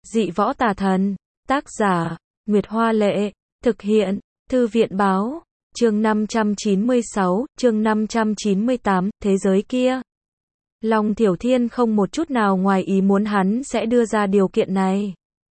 Dị võ tà thần. Tác giả, Nguyệt Hoa Lệ. Thực hiện, Thư viện Báo. Chương 596, chương 598, thế giới kia. Long Thiểu Thiên không một chút nào ngoài ý muốn hắn sẽ đưa ra điều kiện này.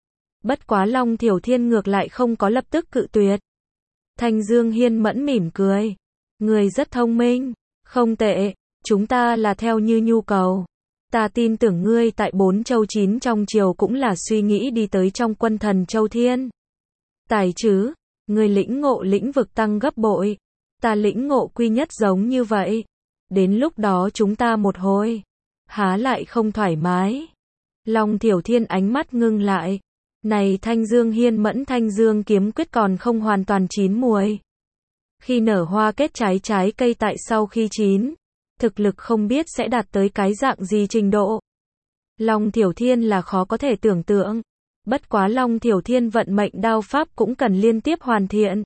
Bất quá Long Thiểu Thiên ngược lại không có lập tức cự tuyệt. Thanh Dương Hiên Mẫn mỉm cười. Người rất thông minh, không tệ, chúng ta là theo như nhu cầu. Ta tin tưởng ngươi tại 4 châu 9 trong triều cũng là suy nghĩ đi tới trong quân thần châu thiên. Tài chứ, ngươi lĩnh ngộ lĩnh vực tăng gấp bội. Ta lĩnh ngộ quy nhất giống như vậy. Đến lúc đó chúng ta một hồi, há lại không thoải mái. Long Thiểu Thiên ánh mắt ngưng lại. Này Thanh Dương Hiên Mẫn, Thanh Dương kiếm quyết còn không hoàn toàn chín muồi. Khi nở hoa kết trái, trái cây tại sau khi chín, thực lực không biết sẽ đạt tới cái dạng gì trình độ. Long Thiểu Thiên là khó có thể tưởng tượng. Bất quá Long Thiểu Thiên vận mệnh đao pháp cũng cần liên tiếp hoàn thiện.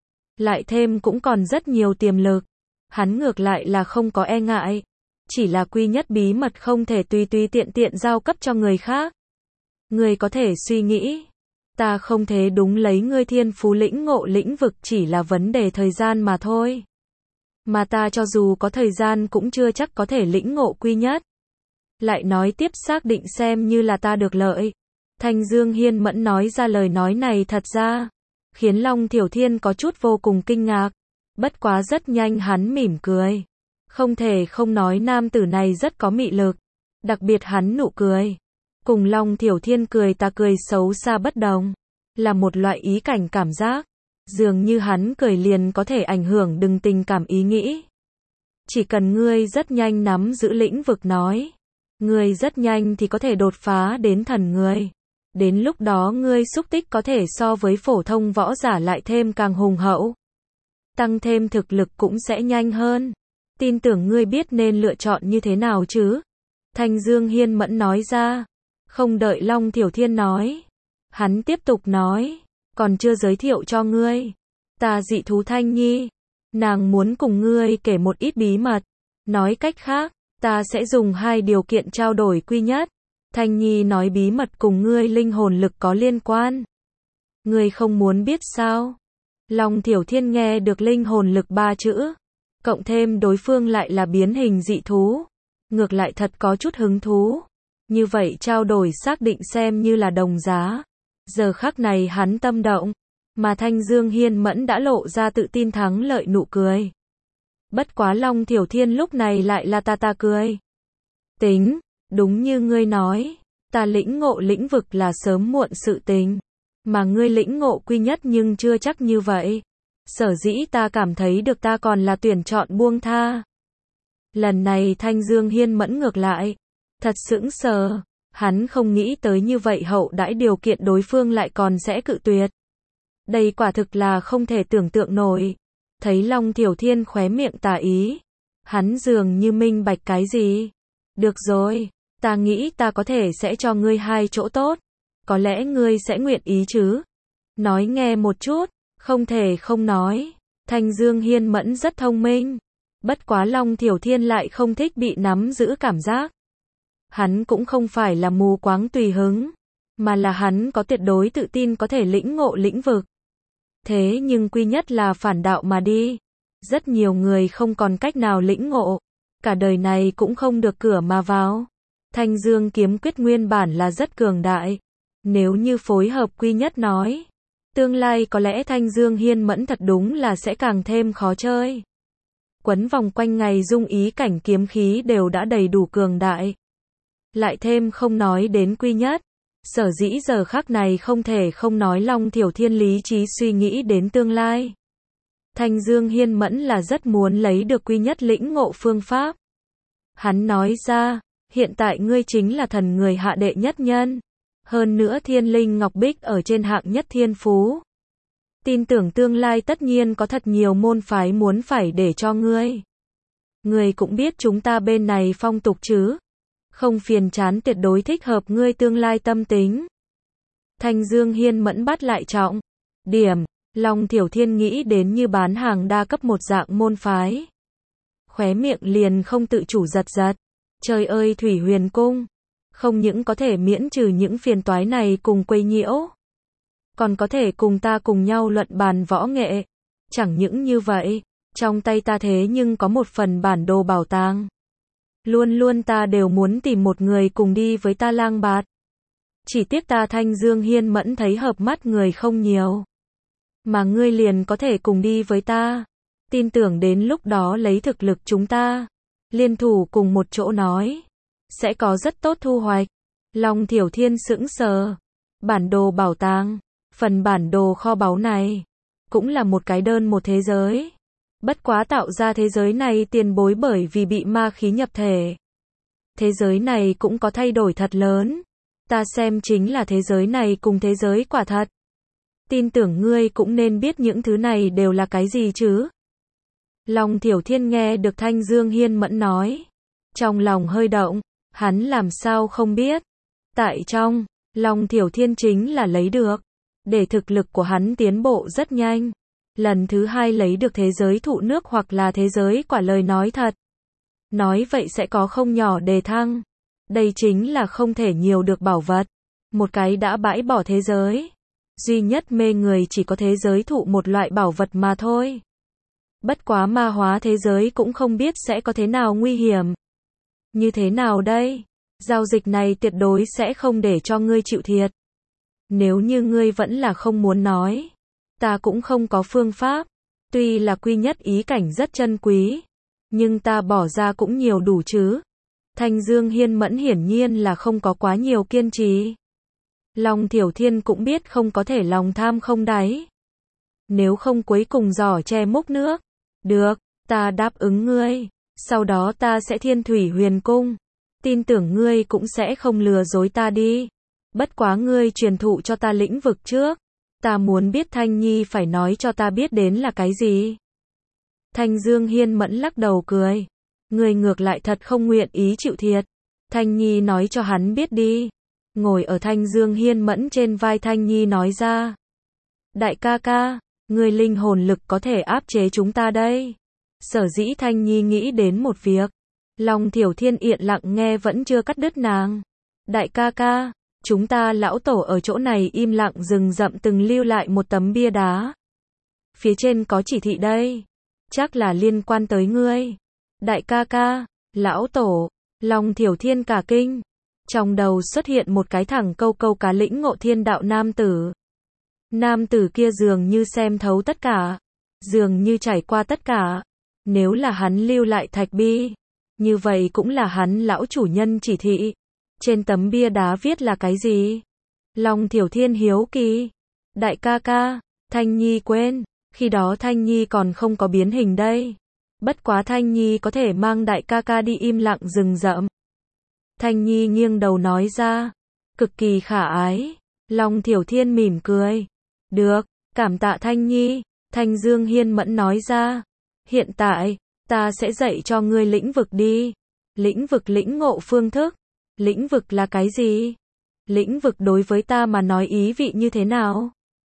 Lại thêm cũng còn rất nhiều tiềm lực. Hắn ngược lại là không có e ngại. Chỉ là quy nhất bí mật không thể tùy tùy tiện tiện giao cấp cho người khác. Ngươi có thể suy nghĩ. Ta không thể đúng lấy ngươi thiên phú lĩnh ngộ lĩnh vực, chỉ là vấn đề thời gian mà thôi. Mà ta cho dù có thời gian cũng chưa chắc có thể lĩnh ngộ quy nhất. Lại nói tiếp xác định xem như là ta được lợi. Thanh Dương Hiên Mẫn nói ra lời nói này thật ra khiến Long Thiểu Thiên có chút vô cùng kinh ngạc. Bất quá rất nhanh hắn mỉm cười. Không thể không nói nam tử này rất có mị lực. Đặc biệt hắn nụ cười cùng Long Thiểu Thiên cười ta cười xấu xa bất đồng. Là một loại ý cảnh cảm giác. Dường như hắn cười liền có thể ảnh hưởng đừng tình cảm ý nghĩ. Chỉ cần ngươi rất nhanh nắm giữ lĩnh vực nói. Ngươi rất nhanh thì có thể đột phá đến thần người. Đến lúc đó ngươi xúc tích có thể so với phổ thông võ giả lại thêm càng hùng hậu. Tăng thêm thực lực cũng sẽ nhanh hơn. Tin tưởng ngươi biết nên lựa chọn như thế nào chứ? Thanh Dương Hiên Mẫn nói ra. Không đợi Long Thiểu Thiên nói. Hắn tiếp tục nói. Còn chưa giới thiệu cho ngươi. Ta dị thú Thanh Nhi. Nàng muốn cùng ngươi kể một ít bí mật. Nói cách khác, ta sẽ dùng 2 điều kiện trao đổi quy nhất. Thanh Nhi nói bí mật cùng ngươi linh hồn lực có liên quan. Ngươi không muốn biết sao? Long Thiểu Thiên nghe được linh hồn lực 3 chữ. Cộng thêm đối phương lại là biến hình dị thú. Ngược lại thật có chút hứng thú. Như vậy trao đổi xác định xem như là đồng giá. Giờ khắc này hắn tâm động. Mà Thanh Dương Hiên Mẫn đã lộ ra tự tin thắng lợi nụ cười. Bất quá Long Thiểu Thiên lúc này lại là ta cười. Tính, đúng như ngươi nói. Ta lĩnh ngộ lĩnh vực là sớm muộn sự tình. Mà ngươi lĩnh ngộ quy nhất nhưng chưa chắc như vậy. Sở dĩ ta cảm thấy được ta còn là tuyển chọn buông tha. Lần này Thanh Dương Hiên Mẫn ngược lại. Thật sững sờ. Hắn không nghĩ tới như vậy hậu đãi điều kiện đối phương lại còn sẽ cự tuyệt. Đây quả thực là không thể tưởng tượng nổi. Thấy Long Thiểu Thiên khóe miệng tà ý. Hắn dường như minh bạch cái gì. Được rồi, ta nghĩ ta có thể sẽ cho ngươi 2 chỗ tốt. Có lẽ ngươi sẽ nguyện ý chứ? Nói nghe một chút, không thể không nói. Thanh Dương Hiên Mẫn rất thông minh. Bất quá Long Thiểu Thiên lại không thích bị nắm giữ cảm giác. Hắn cũng không phải là mù quáng tùy hứng. Mà là hắn có tuyệt đối tự tin có thể lĩnh ngộ lĩnh vực. Thế nhưng quy nhất là phản đạo mà đi. Rất nhiều người không còn cách nào lĩnh ngộ. Cả đời này cũng không được cửa mà vào. Thanh Dương kiếm quyết nguyên bản là rất cường đại. Nếu như phối hợp quy nhất nói. Tương lai có lẽ Thanh Dương Hiên Mẫn thật đúng là sẽ càng thêm khó chơi. Quấn vòng quanh ngày dung ý cảnh kiếm khí đều đã đầy đủ cường đại. Lại thêm không nói đến quy nhất. Sở dĩ giờ khắc này không thể không nói Long Thiểu Thiên lý trí suy nghĩ đến tương lai. Thanh Dương Hiên Mẫn là rất muốn lấy được quy nhất lĩnh ngộ phương pháp. Hắn nói ra, hiện tại ngươi chính là thần người hạ đệ nhất nhân. Hơn nữa Thiên Linh Ngọc Bích ở trên hạng nhất thiên phú. Tin tưởng tương lai tất nhiên có thật nhiều môn phái muốn phải để cho ngươi. Ngươi cũng biết chúng ta bên này phong tục chứ. Không phiền chán tuyệt đối thích hợp ngươi tương lai tâm tính. Thanh Dương Hiên Mẫn bắt lại trọng điểm. Long Thiểu Thiên nghĩ đến như bán hàng đa cấp một dạng môn phái. Khóe miệng liền không tự chủ giật giật. Trời ơi Thủy Huyền Cung. Không những có thể miễn trừ những phiền toái này cùng quấy nhiễu, còn có thể cùng ta cùng nhau luận bàn võ nghệ. Chẳng những như vậy, trong tay ta thế nhưng có một phần bản đồ bảo tàng. Luôn luôn ta đều muốn tìm một người cùng đi với ta lang bạt. Chỉ tiếc ta Thanh Dương Hiên Mẫn thấy hợp mắt người không nhiều. Mà ngươi liền có thể cùng đi với ta. Tin tưởng đến lúc đó lấy thực lực chúng ta, liên thủ cùng một chỗ nói, sẽ có rất tốt thu hoạch. Long Thiểu Thiên sững sờ. Bản đồ bảo tàng, phần bản đồ kho báu này, cũng là một cái đơn một thế giới. Bất quá tạo ra thế giới này tiền bối bởi vì bị ma khí nhập thể. Thế giới này cũng có thay đổi thật lớn. Ta xem chính là thế giới này cùng thế giới quả thật. Tin tưởng ngươi cũng nên biết những thứ này đều là cái gì chứ. Long Thiểu Thiên nghe được Thanh Dương Hiên Mẫn nói. Trong lòng hơi động, hắn làm sao không biết. Tại trong, Long Thiểu Thiên chính là lấy được. Để thực lực của hắn tiến bộ rất nhanh. Lần thứ 2 lấy được thế giới thụ nước hoặc là thế giới quả lời nói thật. Nói vậy sẽ có không nhỏ đề thăng. Đây chính là không thể nhiều được bảo vật. Một cái đã bãi bỏ thế giới. Duy nhất mê người chỉ có thế giới thụ một loại bảo vật mà thôi. Bất quá ma hóa thế giới cũng không biết sẽ có thế nào nguy hiểm. Như thế nào đây? Giao dịch này tuyệt đối sẽ không để cho ngươi chịu thiệt. Nếu như ngươi vẫn là không muốn nói, ta cũng không có phương pháp. Tuy là quy nhất ý cảnh rất chân quý, nhưng ta bỏ ra cũng nhiều đủ chứ. Thanh Dương Hiên Mẫn hiển nhiên là không có quá nhiều kiên trì. Long Thiểu Thiên cũng biết không có thể lòng tham không đáy. Nếu không cuối cùng giỏ che múc nước. Được, ta đáp ứng ngươi. Sau đó ta sẽ Thiên Thủy Huyền Cung. Tin tưởng ngươi cũng sẽ không lừa dối ta đi. Bất quá ngươi truyền thụ cho ta lĩnh vực trước. Ta muốn biết Thanh Nhi phải nói cho ta biết đến là cái gì. Thanh Dương Hiên Mẫn lắc đầu cười. Ngươi ngược lại thật không nguyện ý chịu thiệt. Thanh Nhi nói cho hắn biết đi. Ngồi ở Thanh Dương Hiên Mẫn trên vai Thanh Nhi nói ra. Đại ca ca, ngươi linh hồn lực có thể áp chế chúng ta đây. Sở dĩ Thanh Nhi nghĩ đến một việc. Long Thiểu Thiên yên lặng nghe vẫn chưa cắt đứt nàng. Đại ca ca, chúng ta lão tổ ở chỗ này im lặng rừng rậm từng lưu lại một tấm bia đá. Phía trên có chỉ thị đây. Chắc là liên quan tới ngươi. Đại ca ca, lão tổ, Long Thiểu Thiên cả kinh. Trong đầu xuất hiện một cái thẳng câu câu cá lĩnh ngộ thiên đạo nam tử. Nam tử kia dường như xem thấu tất cả. Dường như trải qua tất cả. Nếu là hắn lưu lại thạch bi, như vậy cũng là hắn lão chủ nhân chỉ thị. Trên tấm bia đá viết là cái gì? Long Thiểu Thiên hiếu kỳ. Đại ca ca, Thanh Nhi quên. Khi đó Thanh Nhi còn không có biến hình đây. Bất quá Thanh Nhi có thể mang đại ca ca đi im lặng rừng rậm. Thanh Nhi nghiêng đầu nói ra. Cực kỳ khả ái. Long Thiểu Thiên mỉm cười. Được, cảm tạ Thanh Nhi. Thanh Dương Hiên Mẫn nói ra. Hiện tại, ta sẽ dạy cho ngươi lĩnh vực đi. Lĩnh vực lĩnh ngộ phương thức. Lĩnh vực là cái gì? Lĩnh vực đối với ta mà nói ý vị như thế nào?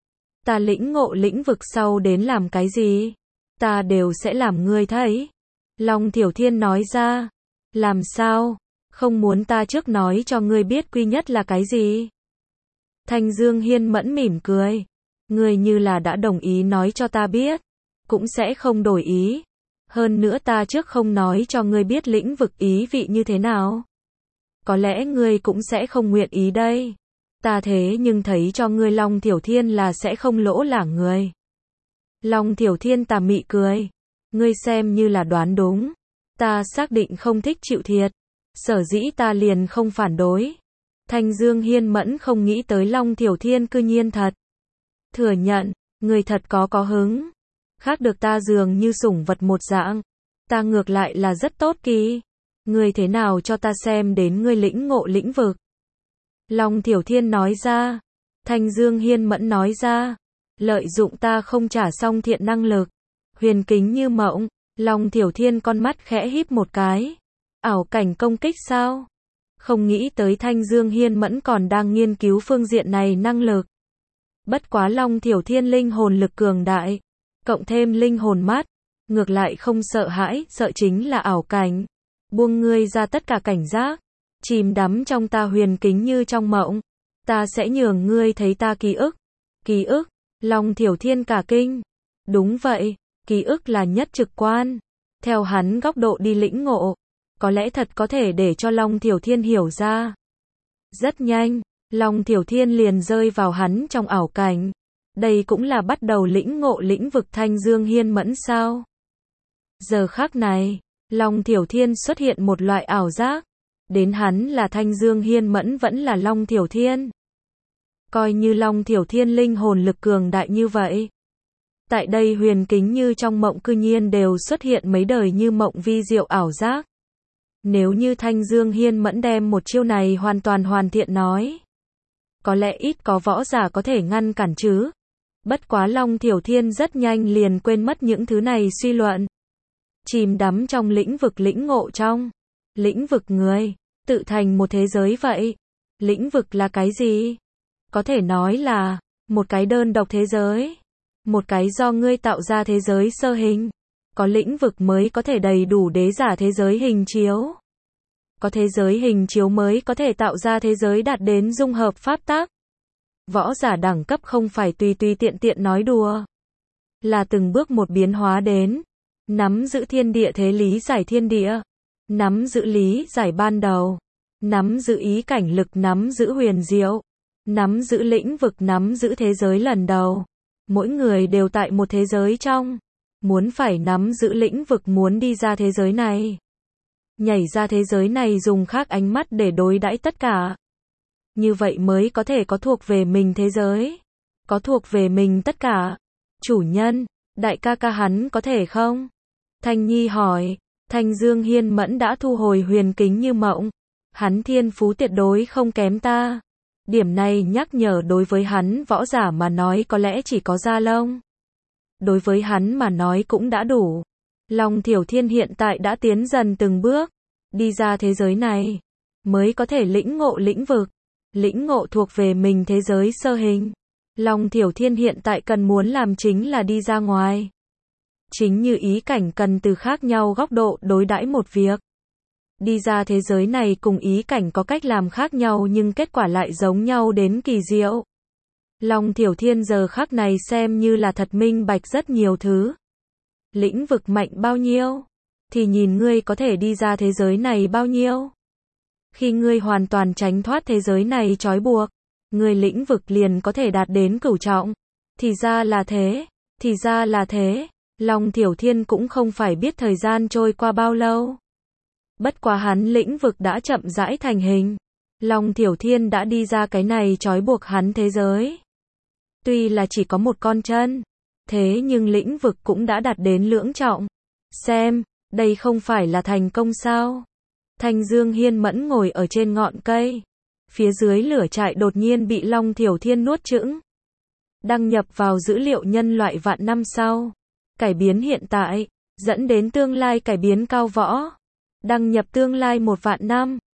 Ta lĩnh ngộ lĩnh vực sau đến làm cái gì? Ta đều sẽ làm ngươi thấy. Long Thiểu Thiên nói ra. Làm sao? Không muốn ta trước nói cho ngươi biết quy nhất là cái gì? Thanh Dương Hiên Mẫn mỉm cười. Ngươi như là đã đồng ý nói cho ta biết. Cũng sẽ không đổi ý. Hơn nữa ta trước không nói cho ngươi biết lĩnh vực ý vị như thế nào. Có lẽ ngươi cũng sẽ không nguyện ý đây. Ta thế nhưng thấy cho ngươi Long Thiểu Thiên là sẽ không lỗ lảng người. Long Thiểu Thiên tà mị cười. Ngươi xem như là đoán đúng. Ta xác định không thích chịu thiệt. Sở dĩ ta liền không phản đối. Thanh Dương Hiên Mẫn không nghĩ tới Long Thiểu Thiên cư nhiên thật. Thừa nhận, ngươi thật có hứng. Khác được ta dường như sủng vật một dạng. Ta ngược lại là rất tốt kỳ. Ngươi thế nào cho ta xem đến ngươi lĩnh ngộ lĩnh vực. Long Thiểu Thiên nói ra. Thanh Dương Hiên Mẫn nói ra. Lợi dụng ta không trả xong thiện năng lực. Huyền kính như mộng. Long Thiểu Thiên con mắt khẽ híp một cái. Ảo cảnh công kích sao? Không nghĩ tới Thanh Dương Hiên Mẫn còn đang nghiên cứu phương diện này năng lực. Bất quá Long Thiểu Thiên linh hồn lực cường đại. Cộng thêm linh hồn mắt. Ngược lại không sợ hãi, sợ chính là ảo cảnh. Buông ngươi ra tất cả cảnh giác. Chìm đắm trong ta huyền kính như trong mộng. Ta sẽ nhường ngươi thấy ta ký ức. Ký ức, Long Thiểu Thiên cả kinh. Đúng vậy, ký ức là nhất trực quan. Theo hắn góc độ đi lĩnh ngộ, có lẽ thật có thể để cho Long Thiểu Thiên hiểu ra. Rất nhanh, Long Thiểu Thiên liền rơi vào hắn trong ảo cảnh. Đây cũng là bắt đầu lĩnh ngộ lĩnh vực Thanh Dương Hiên Mẫn sao? Giờ khắc này, Long Thiểu Thiên xuất hiện một loại ảo giác. Đến hắn là Thanh Dương Hiên Mẫn vẫn là Long Thiểu Thiên. Coi như Long Thiểu Thiên linh hồn lực cường đại như vậy. Tại đây huyền kính như trong mộng cư nhiên đều xuất hiện mấy đời như mộng vi diệu ảo giác. Nếu như Thanh Dương Hiên Mẫn đem một chiêu này hoàn toàn hoàn thiện nói. Có lẽ ít có võ giả có thể ngăn cản chứ. Bất quá Long Thiểu Thiên rất nhanh liền quên mất những thứ này suy luận. Chìm đắm trong lĩnh vực lĩnh ngộ trong. Lĩnh vực người, tự thành một thế giới vậy. Lĩnh vực là cái gì? Có thể nói là một cái đơn độc thế giới. Một cái do ngươi tạo ra thế giới sơ hình. Có lĩnh vực mới có thể đầy đủ đế giả thế giới hình chiếu. Có thế giới hình chiếu mới có thể tạo ra thế giới đạt đến dung hợp pháp tắc. Võ giả đẳng cấp không phải tùy tùy tiện tiện nói đùa. Là từng bước một biến hóa đến. Nắm giữ thiên địa thế lý giải thiên địa. Nắm giữ lý giải ban đầu. Nắm giữ ý cảnh lực, nắm giữ huyền diệu. Nắm giữ lĩnh vực, nắm giữ thế giới lần đầu. Mỗi người đều tại một thế giới trong. Muốn phải nắm giữ lĩnh vực, muốn đi ra thế giới này. Nhảy ra thế giới này dùng khác ánh mắt để đối đãi tất cả. Như vậy mới có thể có thuộc về mình thế giới. Có thuộc về mình tất cả. Chủ nhân, đại ca ca hắn có thể không? Thanh Nhi hỏi. Thanh Dương Hiên Mẫn đã thu hồi huyền kính như mộng. Hắn thiên phú tuyệt đối không kém ta. Điểm này nhắc nhở đối với hắn võ giả mà nói có lẽ chỉ có da lông. Đối với hắn mà nói cũng đã đủ. Long Thiểu Thiên hiện tại đã tiến dần từng bước. Đi ra thế giới này. Mới có thể lĩnh ngộ lĩnh vực. Lĩnh ngộ thuộc về mình thế giới sơ hình. Long Thiểu Thiên hiện tại cần muốn làm chính là đi ra ngoài. Chính như ý cảnh cần từ khác nhau góc độ đối đãi một việc. Đi ra thế giới này cùng ý cảnh có cách làm khác nhau nhưng kết quả lại giống nhau đến kỳ diệu. Long Thiểu Thiên giờ khắc này xem như là thật minh bạch rất nhiều thứ. Lĩnh vực mạnh bao nhiêu? Thì nhìn ngươi có thể đi ra thế giới này bao nhiêu. Khi ngươi hoàn toàn tránh thoát thế giới này trói buộc, ngươi lĩnh vực liền có thể đạt đến cửu trọng. Thì ra là thế, thì ra là thế. Long Thiểu Thiên cũng không phải biết thời gian trôi qua bao lâu. Bất quá hắn lĩnh vực đã chậm rãi thành hình. Long Thiểu Thiên đã đi ra cái này trói buộc hắn thế giới. Tuy là chỉ có một con chân, thế nhưng lĩnh vực cũng đã đạt đến lưỡng trọng. Xem, đây không phải là thành công sao? Thanh Dương Hiên Mẫn ngồi ở trên ngọn cây. Phía dưới lửa trại đột nhiên bị Long Thiểu Thiên nuốt chửng. Đăng nhập vào dữ liệu nhân loại vạn năm sau. Cải biến hiện tại, dẫn đến tương lai cải biến cao võ. Đăng nhập tương lai 1 vạn năm.